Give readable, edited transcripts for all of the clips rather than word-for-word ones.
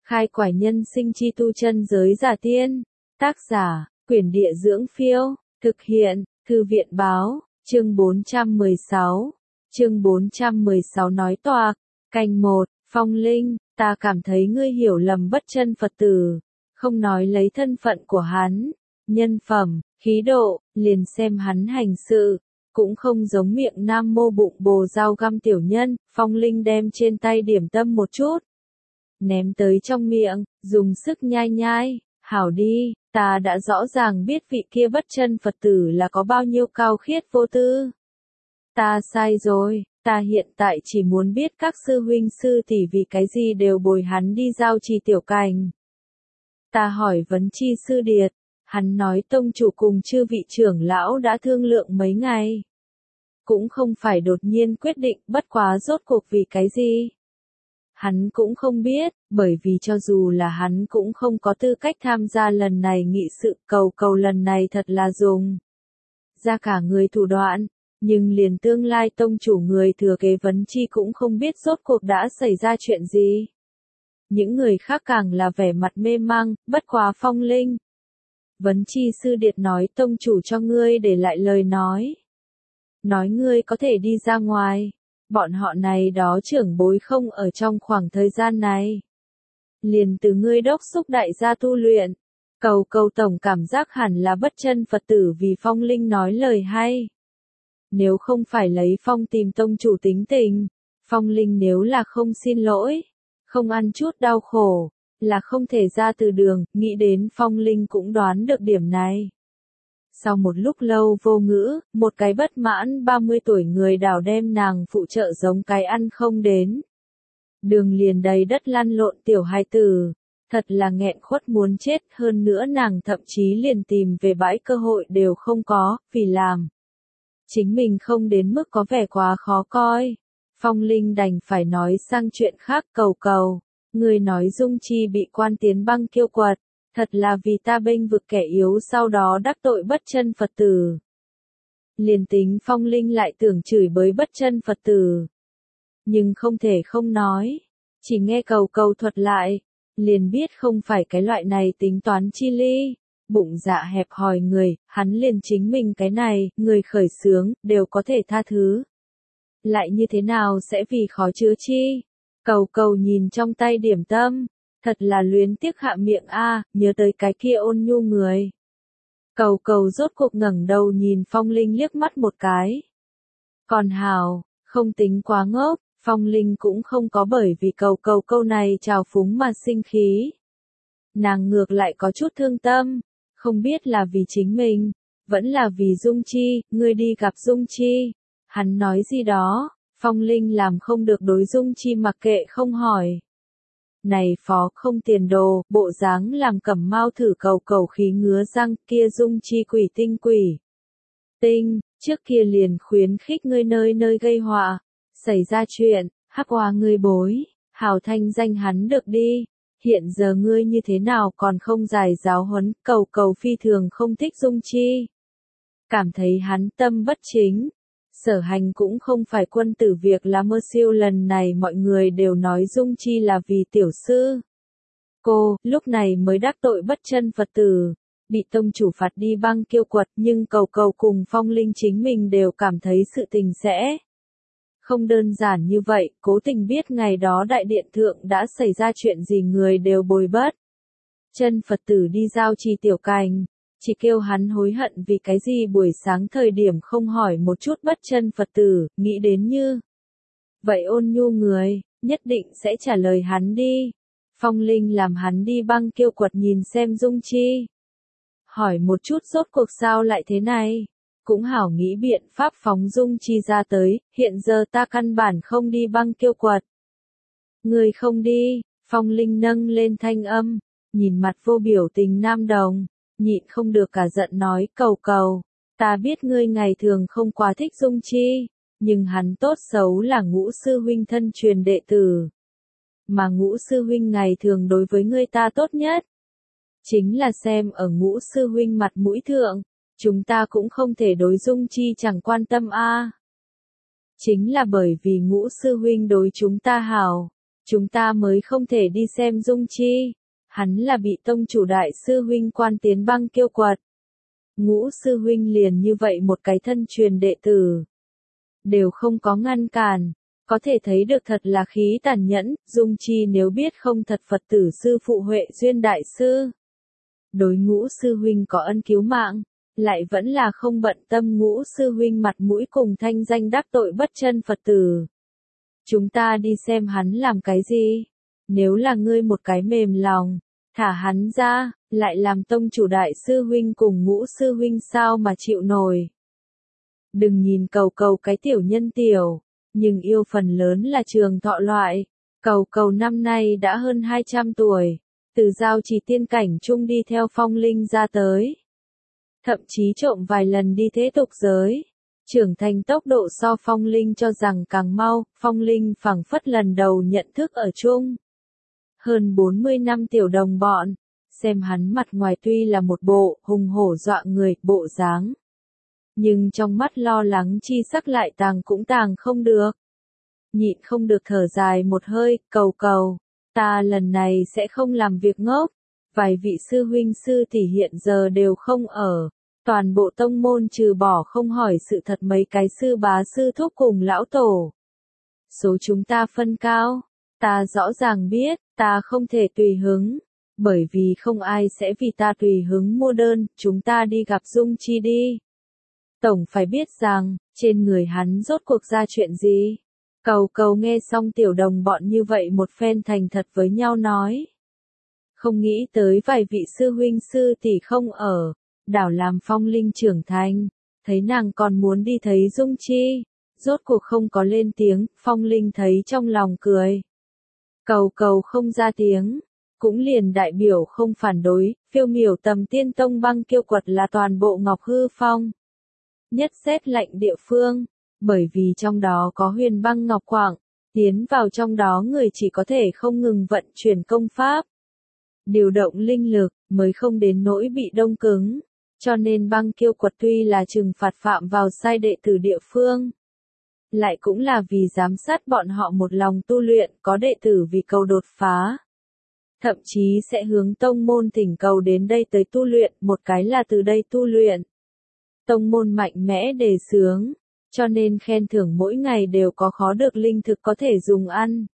Khai quải nhân sinh chi tu chân giới giả tiên. Tác giả, Quyển Địa Dưỡng Phiêu. Thực hiện, Thư viện Báo. Chương 416. Chương 416 nói toạc. Canh 1, Phong Linh, ta cảm thấy ngươi hiểu lầm Bất Chân Phật tử. Không nói lấy thân phận của hắn, nhân phẩm, khí độ, liền xem hắn hành sự. Cũng không giống miệng nam mô bụng bồ dao găm tiểu nhân. Phong Linh đem trên tay điểm tâm một chút, ném tới trong miệng, dùng sức nhai nhai. Hảo đi, ta đã rõ ràng biết vị kia Bất Chân Phật tử là có bao nhiêu cao khiết vô tư. Ta sai rồi, ta hiện tại chỉ muốn biết các sư huynh sư tỷ vì cái gì đều bồi hắn đi giao trì tiểu cành. Ta hỏi Vấn Chi sư điệt, hắn nói tông chủ cùng chư vị trưởng lão đã thương lượng mấy ngày. Cũng không phải đột nhiên quyết định, bất quá rốt cuộc vì cái gì. Hắn cũng không biết, bởi vì cho dù là hắn cũng không có tư cách tham gia lần này nghị sự. Cầu lần này thật là dùng ra cả người thủ đoạn, nhưng liền tương lai tông chủ người thừa kế Vấn Chi cũng không biết rốt cuộc đã xảy ra chuyện gì. Những người khác càng là vẻ mặt mê mang, bất quá Phong Linh. Vấn Chi sư điệt nói tông chủ cho ngươi để lại lời nói. Nói ngươi có thể đi ra ngoài. Bọn họ này đó trưởng bối không ở trong khoảng thời gian này. Liền từ ngươi đốc xúc đại gia tu luyện. Cầu tổng cảm giác hẳn là Bất Chân Phật tử vì Phong Linh nói lời hay. Nếu không phải lấy Phong tìm tông chủ tính tình, Phong Linh nếu là không xin lỗi, không ăn chút đau khổ, là không thể ra từ đường. Nghĩ đến Phong Linh cũng đoán được điểm này. Sau một lúc lâu vô ngữ, một cái bất mãn 30 tuổi người đảo đem nàng phụ trợ giống cái ăn không đến. Đường liền đầy đất lăn lộn tiểu hài tử, thật là nghẹn khuất muốn chết. Hơn nữa nàng thậm chí liền tìm về bãi cơ hội đều không có, vì làm chính mình không đến mức có vẻ quá khó coi. Phong Linh đành phải nói sang chuyện khác. Cầu, người nói Dung Chi bị quan tiến băng kiêu quật. Thật là vì ta bênh vực kẻ yếu sau đó đắc tội Bất Chân Phật tử. Liền tính Phong Linh lại tưởng chửi bới Bất Chân Phật tử. Nhưng không thể không nói. Chỉ nghe cầu thuật lại. Liền biết không phải cái loại này tính toán chi ly. Bụng dạ hẹp hòi người, hắn liền chính mình cái này, người khởi xướng, đều có thể tha thứ. Lại như thế nào sẽ vì khó chữa chi? Cầu nhìn trong tay điểm tâm. Thật là luyến tiếc hạ miệng a, nhớ tới cái kia ôn nhu người. Cầu rốt cuộc ngẩng đầu nhìn Phong Linh liếc mắt một cái. Còn hào, không tính quá ngốc, Phong Linh cũng không có bởi vì câu này trào phúng mà sinh khí. Nàng ngược lại có chút thương tâm, không biết là vì chính mình, vẫn là vì Dung Chi. Ngươi đi gặp Dung Chi. Hắn nói gì đó, Phong Linh làm không được đối Dung Chi mặc kệ không hỏi. Này phó không tiền đồ, bộ dáng làm Cẩm Mao thử cầu khí ngứa răng. Kia Dung Chi quỷ tinh, trước kia liền khuyến khích ngươi nơi gây họa, xảy ra chuyện, hắc hoa ngươi bối, hào thanh danh hắn được đi. Hiện giờ ngươi như thế nào còn không giải giáo huấn. Cầu phi thường không thích Dung Chi, cảm thấy hắn tâm bất chính. Sở Hành cũng không phải quân tử việc là mơ siêu. Lần này mọi người đều nói Dung Chi là vì tiểu sư cô, lúc này mới đắc tội Bất Chân Phật tử, bị tông chủ phạt đi băng kiêu quật. Nhưng cầu cùng Phong Linh chính mình đều cảm thấy sự tình sẽ không đơn giản như vậy. Cố Tình biết ngày đó đại điện thượng đã xảy ra chuyện gì, người đều bồi Bất Chân Phật tử đi giao trì tiểu cành. Chỉ kêu hắn hối hận vì cái gì buổi sáng thời điểm không hỏi một chút Bất Chân Phật tử. Nghĩ đến như vậy ôn nhu người, nhất định sẽ trả lời hắn đi. Phong Linh làm hắn đi băng kiêu quật nhìn xem Dung Chi. Hỏi một chút rốt cuộc sao lại thế này. Cũng hảo nghĩ biện pháp phóng Dung Chi ra tới. Hiện giờ ta căn bản không đi băng kiêu quật. Người không đi. Phong Linh nâng lên thanh âm, nhìn mặt vô biểu tình nam đồng, nhịn không được cả giận nói. Cầu, ta biết ngươi ngày thường không quá thích Dung Chi, nhưng hắn tốt xấu là Ngũ sư huynh thân truyền đệ tử. Mà Ngũ sư huynh ngày thường đối với ngươi ta tốt nhất. Chính là xem ở Ngũ sư huynh mặt mũi thượng, chúng ta cũng không thể đối Dung Chi chẳng quan tâm a. Chính là bởi vì Ngũ sư huynh đối chúng ta hảo, chúng ta mới không thể đi xem Dung Chi. Hắn là bị tông chủ đại sư huynh quan tiến băng kiêu quật. Ngũ sư huynh liền như vậy một cái thân truyền đệ tử. Đều không có ngăn cản. Có thể thấy được thật là khí tàn nhẫn, Dung Chi nếu biết không thật Phật tử sư phụ Huệ Duyên đại sư. Đối ngũ sư huynh có ân cứu mạng, lại vẫn là không bận tâm ngũ sư huynh mặt mũi cùng thanh danh đắc tội bất chân Phật tử. Chúng ta đi xem hắn làm cái gì? Nếu là ngươi một cái mềm lòng, thả hắn ra, lại làm tông chủ đại sư huynh cùng ngũ sư huynh sao mà chịu nổi. Đừng nhìn cầu cầu cái tiểu nhân tiểu, nhưng yêu phần lớn là trường thọ loại. Cầu cầu năm nay đã hơn 200 tuổi, từ giao trì tiên cảnh chung đi theo phong linh ra tới. Thậm chí trộm vài lần đi thế tục giới. Trưởng thành tốc độ so phong linh cho rằng càng mau, phong linh phảng phất lần đầu nhận thức ở chung. Hơn 40 năm tiểu đồng bọn, xem hắn mặt ngoài tuy là một bộ hùng hổ dọa người bộ dáng. Nhưng trong mắt lo lắng chi sắc lại tàng cũng tàng không được. Nhịn không được thở dài một hơi, cầu cầu, ta lần này sẽ không làm việc ngốc. Vài vị sư huynh sư tỷ hiện giờ đều không ở. Toàn bộ tông môn trừ bỏ không hỏi sự thật mấy cái sư bá sư thúc cùng lão tổ. Số chúng ta phân cao, ta rõ ràng biết, ta không thể tùy hứng, bởi vì không ai sẽ vì ta tùy hứng mua đơn, chúng ta đi gặp Dung Chi đi. Tổng phải biết rằng, trên người hắn rốt cuộc ra chuyện gì. Cầu cầu nghe xong tiểu đồng bọn như vậy một phen thành thật với nhau nói. Không nghĩ tới vài vị sư huynh sư tỷ không ở. Đảo làm phong linh trưởng thành, thấy nàng còn muốn đi thấy Dung Chi, rốt cuộc không có lên tiếng, phong linh thấy trong lòng cười. Cầu cầu không ra tiếng, cũng liền đại biểu không phản đối, phiêu miểu tầm tiên tông băng kiêu quật là toàn bộ Ngọc Hư Phong. Nhất rét lạnh địa phương, bởi vì trong đó có huyền băng ngọc quảng, tiến vào trong đó người chỉ có thể không ngừng vận chuyển công pháp. Điều động linh lực mới không đến nỗi bị đông cứng. Cho nên băng kiêu quật tuy là trừng phạt phạm vào sai đệ tử địa phương. Lại cũng là vì giám sát bọn họ một lòng tu luyện có đệ tử vì cầu đột phá. Thậm chí sẽ hướng tông môn thỉnh cầu đến đây tới tu luyện, một cái là từ đây tu luyện. Tông môn mạnh mẽ đề xướng, cho nên khen thưởng mỗi ngày đều có khó được linh thực có thể dùng ăn.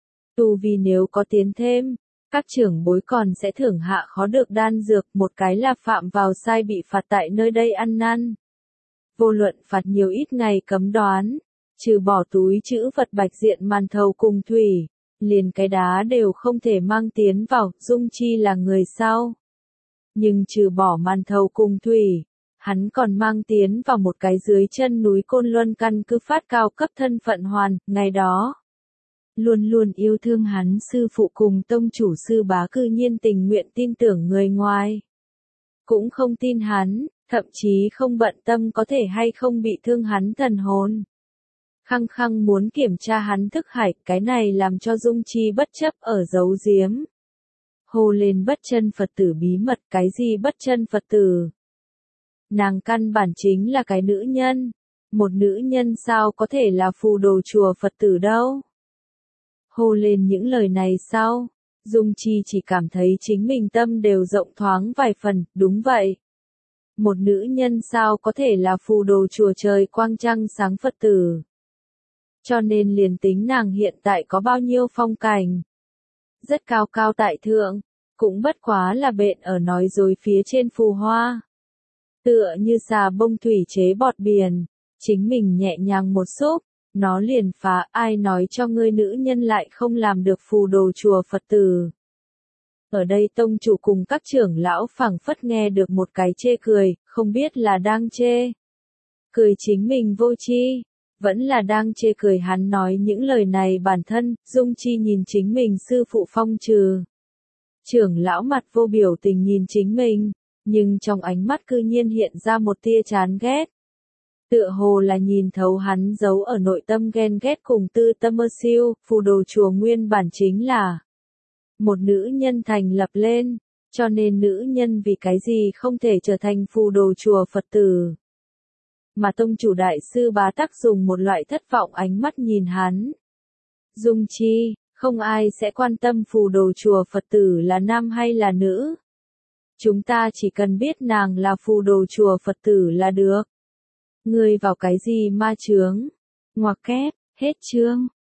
Tu vì nếu có tiến thêm. Các trưởng bối còn sẽ thưởng hạ khó được đan dược, một cái là phạm vào sai bị phạt tại nơi đây ăn năn. Vô luận phạt nhiều ít ngày cấm đoán, trừ bỏ túi chữ vật bạch diện màn thầu cùng thủy, liền cái đá đều không thể mang tiến vào, Dung Chi là người sau. Nhưng trừ bỏ màn thầu cùng thủy, hắn còn mang tiến vào một cái dưới chân núi Côn Luân căn cứ phát cao cấp thân phận hoàn, ngày đó. Luôn luôn yêu thương hắn sư phụ cùng tông chủ sư bá cư nhiên tình nguyện tin tưởng người ngoài. Cũng không tin hắn, thậm chí không bận tâm có thể hay không bị thương hắn thần hồn. Khăng khăng muốn kiểm tra hắn thức hải, cái này làm cho Dung Chi bất chấp ở giấu giếm. Hô lên bất chân Phật tử bí mật, cái gì bất chân Phật tử? Nàng căn bản chính là cái nữ nhân. Một nữ nhân sao có thể là phù đồ chùa Phật tử đâu? Hô lên những lời này sau, Dung Chi chỉ cảm thấy chính mình tâm đều rộng thoáng vài phần, đúng vậy. Một nữ nhân sao có thể là phù đồ chùa trời quang trăng sáng Phật tử. Cho nên liền tính nàng hiện tại có bao nhiêu phong cảnh. Rất cao cao tại thượng, cũng bất quá là bện ở nói dối phía trên phù hoa. Tựa như xà bông thủy chế bọt biển, chính mình nhẹ nhàng một xúc. Nó liền phá, ai nói cho ngươi nữ nhân lại không làm được phù đồ chùa Phật tử. Ở đây tông chủ cùng các trưởng lão phảng phất nghe được một cái chê cười, không biết là đang chê. Cười chính mình vô tri, vẫn là đang chê cười hắn nói những lời này bản thân, Dung Chi nhìn chính mình sư phụ phong trừ. Trưởng lão mặt vô biểu tình nhìn chính mình, nhưng trong ánh mắt cư nhiên hiện ra một tia chán ghét. Tựa hồ là nhìn thấu hắn giấu ở nội tâm ghen ghét cùng tư tâm mơ siêu, phù đồ chùa nguyên bản chính là một nữ nhân thành lập lên, cho nên nữ nhân vì cái gì không thể trở thành phù đồ chùa Phật tử. Mà tông chủ đại sư bá tắc dùng một loại thất vọng ánh mắt nhìn hắn. Dung Chi, Không ai sẽ quan tâm phù đồ chùa Phật tử là nam hay là nữ. Chúng ta chỉ cần biết nàng là phù đồ chùa Phật tử là được. Ngươi vào cái gì ma chướng? Ngoặc kép, hết chương.